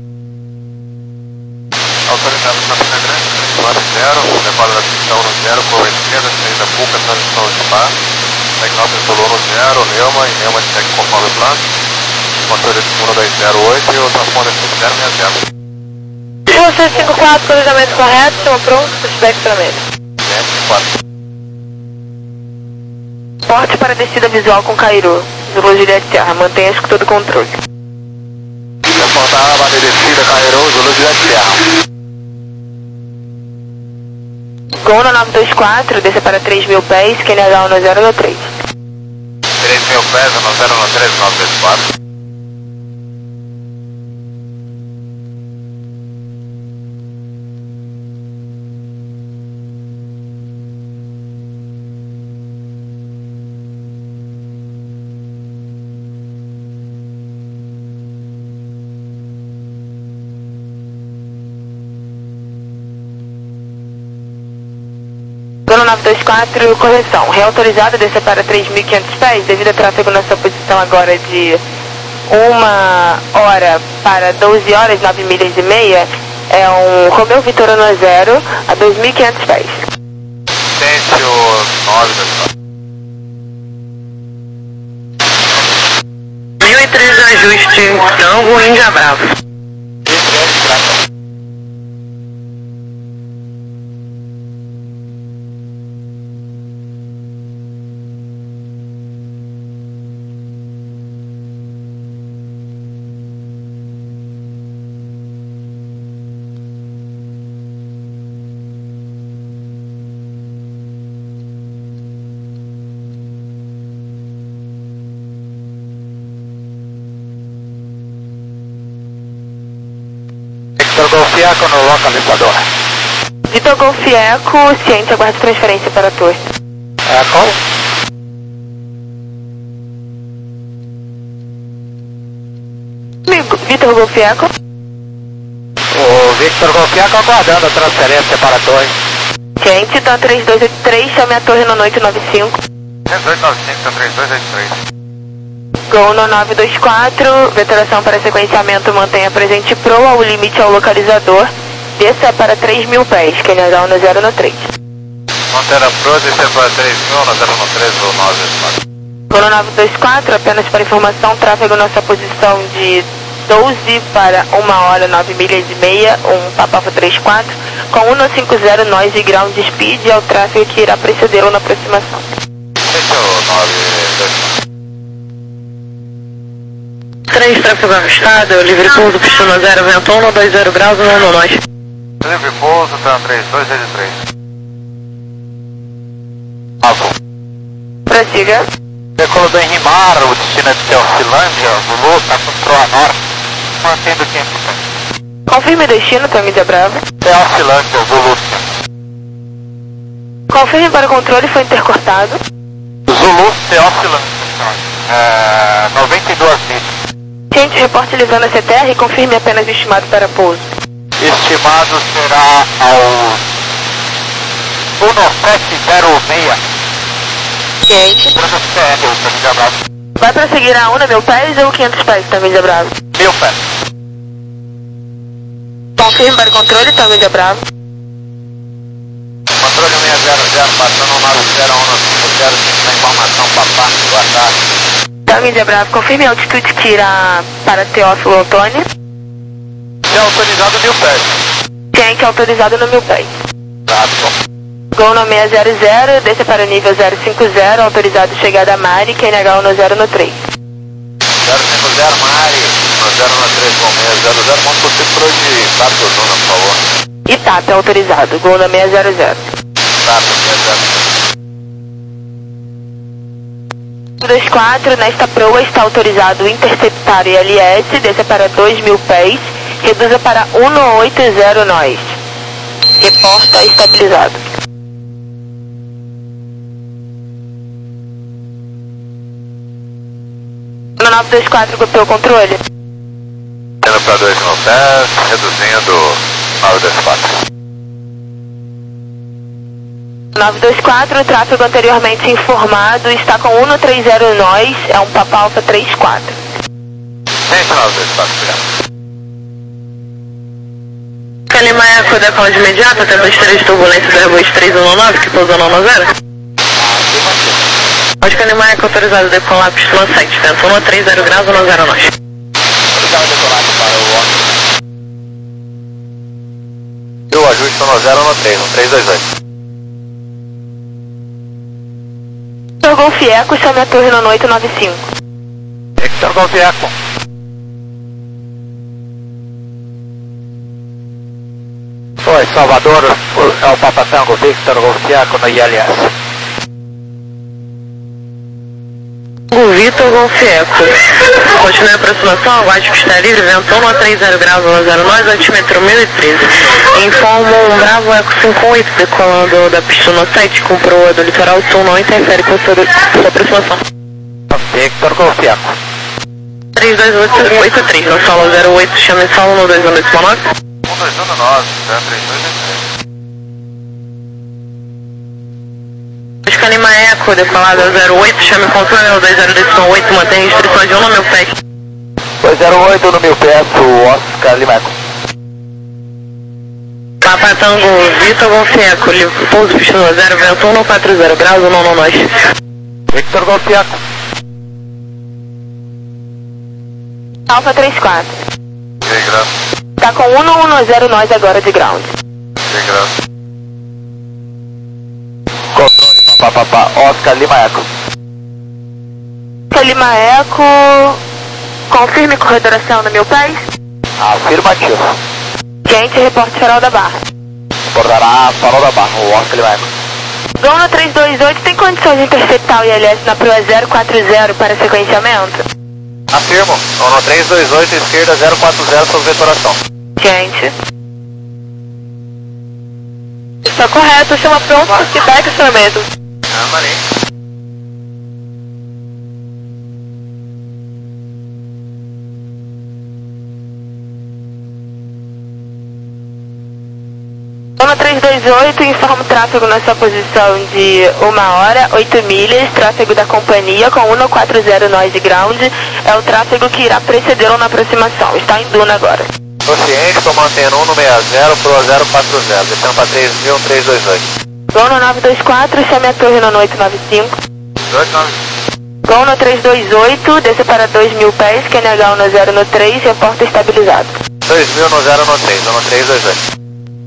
Autorizado Campina Grande, três quatro zero, decola da pista um zero, curva esquerda, saída Puca, transição Zipar, Tecnópolis Zulu um zero, Neuma, e Neuma segue conforme o plano. Controle um dois zero oito e o transponder cinco zero seis zero. Você cinco quatro, cruzamento correto, chama pronto, espectramento. cinco quatro. Porte para descida visual com Cairo, Zulu Juliette Terra, mantenha a escuta do controle. Reportar a base descida, Cairo, Zulu Juliette Terra. Gol no nove dois quatro, desça para três mil pés, Q N H um zero no três. três mil pés, um zero no três, nove dois quatro. Gol nove dois quatro, correção. Reautorizado, desça para três mil e quinhentos pés, devido a tráfego na sua posição agora de uma hora para doze horas, nove milhas e meia, É um Romeo Vitor Ano Zero a dois mil e quinhentos pés. Tente o nove da cidade. mil e três ajuste, Tango Índia Bravo. Vitor Golf Eco no localizador. Vitor Golf Eco, ciente, aguarde transferência para a torre. Eco. Vitor Golf Eco. O Victor Golf Eco aguardando a transferência para a torre. Ciente, então três dois oito três, chame a torre no oito nove cinco. três dois nove cinco, então três dois oito três. Gol no nove dois quatro, vetoração para sequenciamento, mantenha presente pro ao limite ao localizador, desça para três mil pés, K N H um no zero no três. Manter a pro, descer para três mil, no zero no três ou nove quatro. Gol no nove dois quatro, apenas para informação, tráfego nossa posição de doze para uma hora, nove milhas e meia, um Papa três quatro, com cento e cinquenta nós e ground speed, é o tráfego que irá precedê-lo na aproximação. Tente o nove dois quatro. três, tráfego afastado, livre pouso, pistona zero, vento um no dois zero graus, um no nós. Livre pouso, tá três dois oito três. Alvo. Prossiga. Decolo do Enrimar, o destino é de Teofilândia, Zulu, está com proa norte, mantendo tempo. Confirme destino, Tango Índia Bravo. Teofilândia, Zulu. Confirme para o controle, foi intercortado. Zulu, Teofilândia, é, noventa e duas milhas. Ciente, reporte Lisana C T R e confirme apenas o estimado para pouso. Estimado será ao um sete zero seis. Ciente. Vai prosseguir a um mil pés ou quinhentos pés, Tango Índia Bravo? Mil pés. Confirme para o controle, Tango Índia Bravo. Controle seis zero zero, passando nove zero um cinco zero, na informação, papá, boa tarde. Tango Índia Bravo, confirme a altitude que irá para Teófilo Antônio. É autorizado mil pés. Ciente, autorizado no mil pés. Exato. Gol no seis zero zero, desça para o nível zero cinco zero, autorizado chegada a Mari, K N H um no zero no três. zero cinco zero, Mari, no zero no três, com seis zero zero, manda você pro de Tato Zona, por favor. Itata, autorizado, gol no seis zero zero. Tato, seis zero. dois quatro, nesta proa está autorizado interceptar I L S, desça para dois mil pés, reduza para cento e oitenta nós. Reporta estabilizado. No nove dois quatro, copiou o controle. Indo para dois mil pés, reduzindo nove dois quatro. nove dois quatro, o tráfego anteriormente informado está com cento e trinta nós, é um Papa Alfa três quatro. Tente nove dois quatro, obrigado. Calima Eco, decola de imediato, até dois três, turbulência do Airbus três um nove, que pousou no um zero. Pode Calima Eco, autorizado a decolar, pistona sete, vento um três zero graus, um zero nós. Autorizado decolado para o homem. E o ajuste no zero no três, no três dois oito. Victor Golf Eco, chame a torre no oito nove cinco. Victor Golf Eco. Oi, Salvador, é o Papa Tango, Victor Golf Eco no I L S. O Vitor Golf Eco. Continue a aproximação, aguarde que está livre, vento um a três zero graus, um zero nós, altímetro mil e treze. Informo um Bravo Eco cinco oito, decolando da pistona sete, com proa do litoral sul, não interfere com sua, sua aproximação. Victor Golf Eco. três dois oito oito três, no solo zero oito, chame solo no dois um dois nove. um dois um nove, três dois oito três. Calima Eco, decolada zero oito, chame controle no dois zero dois oito, mantém restrição de um no mil pés. dois zero oito no mil pés, o Oscar Lima Eco. Papa Tango Vitor Golfeco, pouso pista zero, vento um quatro zero graus, um nono nós. Victor Golfeco. Alfa trinta e quatro. E aí, Graça? Tá com um um zero nós agora de ground. E aí, Graça? Controle, papapá, Oscar Lima Eco. Oscar Lima Eco, confirme corredoração no mil pés. Afirmativo. Gente, reporte farol da Barra. Reportará farol da Barra, o Oscar Lima Eco. Gona três dois oito tem condições de interceptar o I L S na Pro zero quatro zero para sequenciamento? Afirmo. Ono três dois oito, esquerda zero quatro zero, sob vetoração. Gente. Está correto, chama pronto, feedback acionamento. Ah, maneiro. Ono três dois oito, informa o tráfego na sua posição de uma hora, oito milhas, tráfego da companhia com um quatro zero noise ground, é o tráfego que irá precedê-lo na aproximação, está em Duna agora. Tô ciente, tô mantendo um no sessenta, Pro zero quatro zero, descendo para três mil, três dois oito. Gono nove dois quatro, chame a torre no oito nove cinco. dois nove. Gono três dois oito, desce para dois mil pés, Q N H um no zero no três, reporta estabilizado. dois mil no zero no três, Ono três dois oito.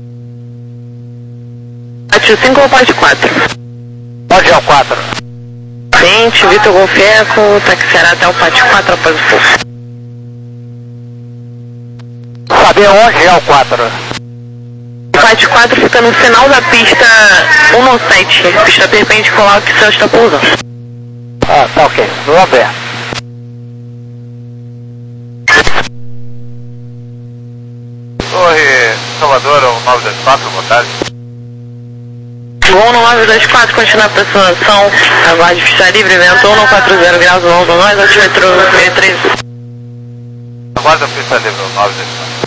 Ativo cinco ou pode quatro? Pode ao quatro. Frente, Vitor Golfeco, taxiará até o Pátio quatro após o fogo. Saber onde é o quatro? O Pátio quatro fica no final da pista um sete, pista perpendicular que o céu está pousando. Ah, tá ok. Vamos ver. Torre Salvador, o nove dois quatro, boa tarde. Gol no nove dois quatro, continua a aproximação, aguarde pista livre, vento um quatro zero graus, longo nós, altímetro seis três. Aguarda a pista livre, o nove dois quatro.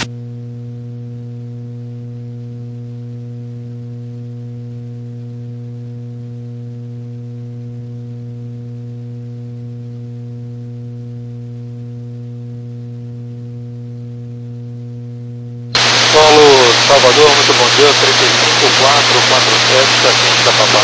Solo Salvador, muito bom dia, trinta e cinco quatro quatro sete, Caquinho da Papá.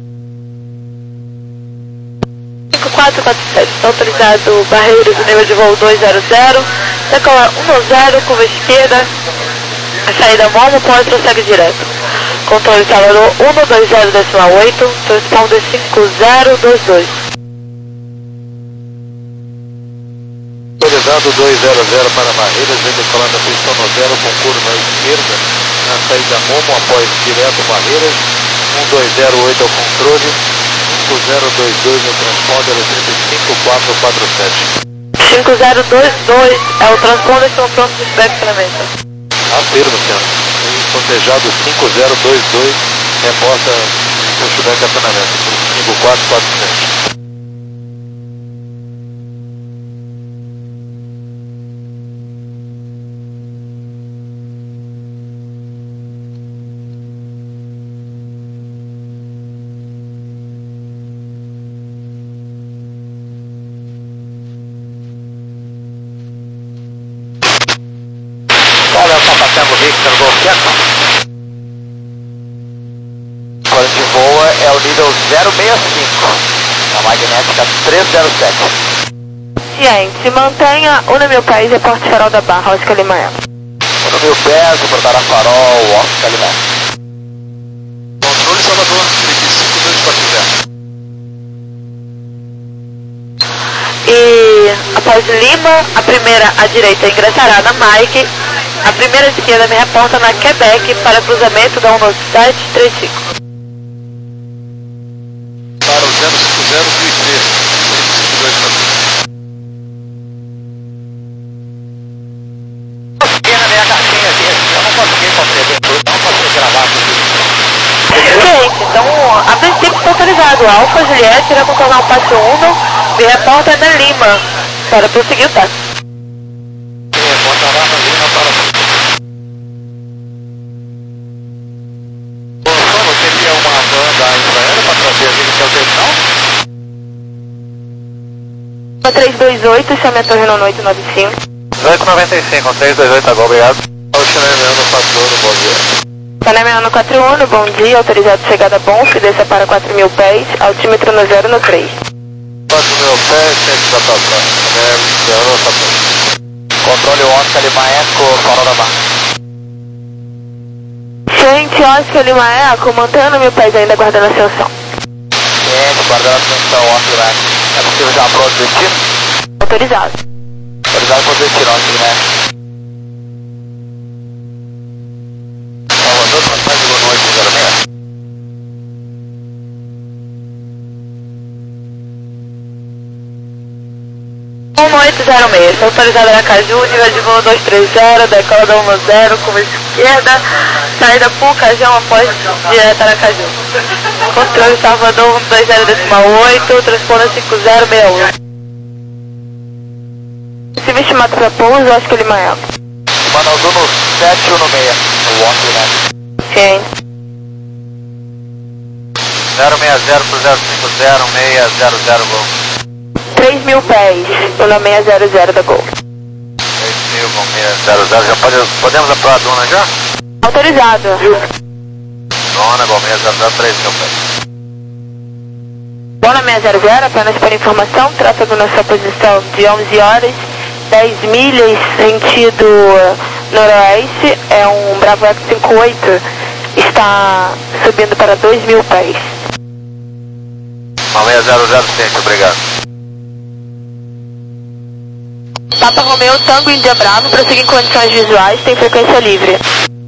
cinco quatro quatro sete, está autorizado barreiras do nível de voo dois zero zero, decola um zero, curva esquerda, a saída Momo, pode prossegue direto. Controle Salvador um dois zero decimal oito, transponder cinco zero dois dois. Autorizado dois zero zero para Barreiras, vem decolando a pista no zero com curva à esquerda, na saída Momo, após direto Barreiras, um dois zero oito ao controle, cinco zero dois dois no transponder, trinta e cinco quatro quatro sete. cinco zero dois dois é o transponder, estão prontos de flexionamento. Afirmo, senhor. Cotejado cinco zero dois dois, reporta seu chuveiro de acionamento, cinco quatro quatro sete. Qual é o Papatango Victor Golfeco? O de voa é o nível zero seis cinco, a magnética trezentos e sete. Gente, mantenha o no meu país e porte farol da Barra, Oscar Lima Eco. No mil pés, reportará farol, Oscar Lima. Controle Salvador, trinta e cinco dois quatro zero. E após Lima, a primeira à direita ingressará na Mike, a primeira à esquerda me reporta na Quebec para cruzamento da um sete três cinco. Para o zero cinco zero mil e três, trinta e cinco dois quatro zero. Consegui na minha caixinha aqui, eu não consegui compreender tudo, não consegui gravar tudo isso. Gente, então, a princípio está autorizado. Alfa Juliette irá contornar o Pátio um, me reporta na Lima para prosseguir o táxi. Reportará na Lima para... Bom, só você teria uma van da Infraero para trazer a gente até o terminal? três dois oito, chame a torre no oito nove cinco. dezoito noventa e cinco, três dois oito, agora, obrigado. Ao Chileno, Patrono, bom dia. Panamá no quatro um, bom dia, autorizado chegada Bonf, desça para quatro mil pés, altímetro no zero no três. quatro mil pés, centro da tabela, zero no tabela. Controle Oscar Lima Eco, farol da barra. Gente, Oscar Lima Eco, mantendo mil pés ainda guardando a ascensão. Gente, guardando a ascensão, Oscar Lima Eco. É possível já pronto o destino? Autorizado. Autorizado para o destino, Oscar Lima Eco. Salvador, passagem do noite zero seis. um oito zero seis, autorizado Aracaju, nível de voo dois três zero, decola da um zero, curva esquerda, saída Pucajão após direto Aracaju. Controle Salvador um dois zero oito, transpondendo cinco zero seis um. Se estimado para pouso, acho que ele maior. Manaus no sete um seis, o Oscar, né? Sim. zero seis zero para zero cinco zero seis zero zero, gol. três mil pés, pela seis zero zero da Gol. três mil com seis zero zero, já pode, podemos aprovar a dona já? Autorizado. Dona, Gol seis zero zero, três mil pés. Dona seis zero zero, apenas para informação, trata-se da sua posição de onze horas, dez milhas, sentido noroeste, é um Bravo X cinquenta e oito, está subindo para dois mil pés. seis zero zero, ciente, obrigado. Papa Romeo Tango Índia Bravo, prosseguir em condições visuais, tem frequência livre.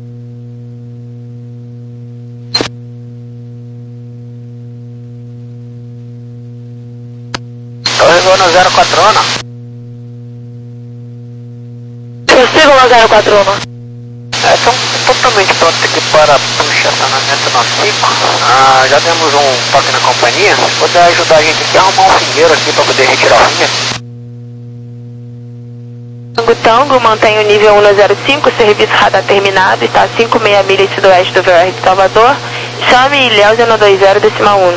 Torre no zero quatro um. Prossiga no zero quatro um. É, estão totalmente prontos aqui para o estacionamento no cinco. Ah, já temos um toque na companhia. Se puder ajudar a gente aqui a arrumar um fingueiro aqui para poder retirar o fingueiro. Tango Tango, mantém o nível um zero cinco, serviço radar terminado, está a cinco vírgula seis milhas sudoeste do V R de Salvador. Chame Ilhéus no dois zero decimal um.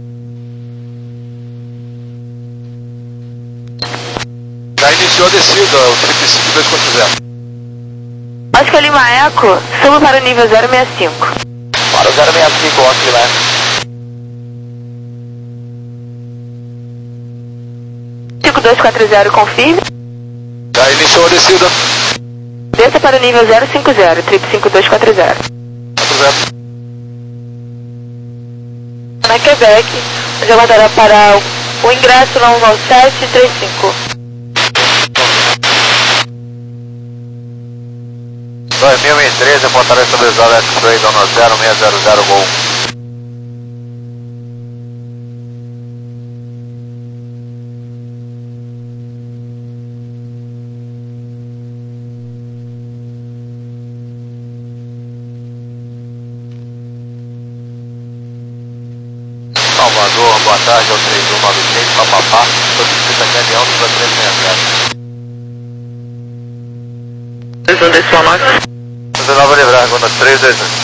Já iniciou a descida, o trinta e cinco dois quatro zero. Oscar Lima Eco, suba para o nível zero seis cinco. Para o zero seis cinco, Oscar Lima Eco. cinco dois quatro zero, confirme. Já iniciou a descida. Desça para o nível zero cinco zero, trip cinco dois quatro zero. quatro zero. Na Quebec, já aguardará para o, o ingresso no um sete três cinco. dois mil e treze, portaria estabilizada X-Ray, dono zero seis zero zero, gol. Salvador, boa tarde, ao três um nove seis, papapá, solicita aqui avião para três seis zero. dois um decimal nove. dezenove livrar, agora três dois um.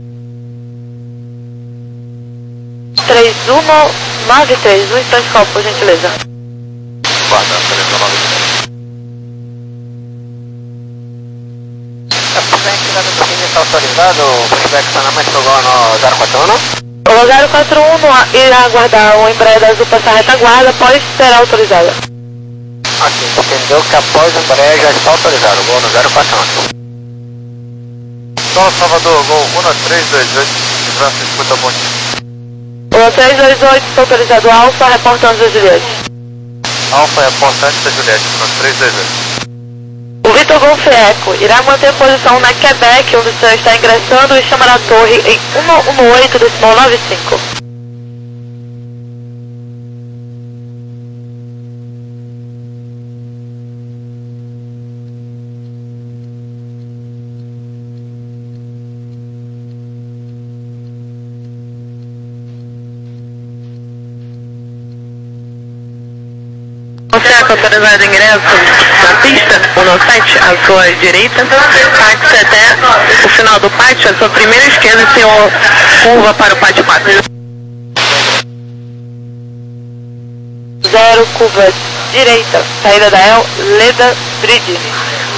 três um nove três, um instante qual, por gentileza. Guarda, três um nove três. É, por bem que nada do que está autorizado, o pushback Panamá chegou no zero quatro um. O zero quatro um irá aguardar o Embraer da Azul passar a retaguarda, pode esperar autorizada. Ok, entendeu que após o Embraer já está autorizado, gol no zero quatro um. Só Salvador, gol um três dois oito, França, escuta bom dia. O três dois oito está autorizado Alfa, reportando a Juliette. Alfa é portante da Juliette, três dois oito. O Vitor Golf Eco irá manter posição na Quebec, onde o senhor está ingressando, e chamará a torre em um um oito decimal nove cinco. Você autorizado ingresso na pista, ou no site, à sua direita, táxi até o final do pátio, à sua primeira esquerda, e senhor curva para o pátio quatro. Zero, curva direita, saída da El, Leda Bridge.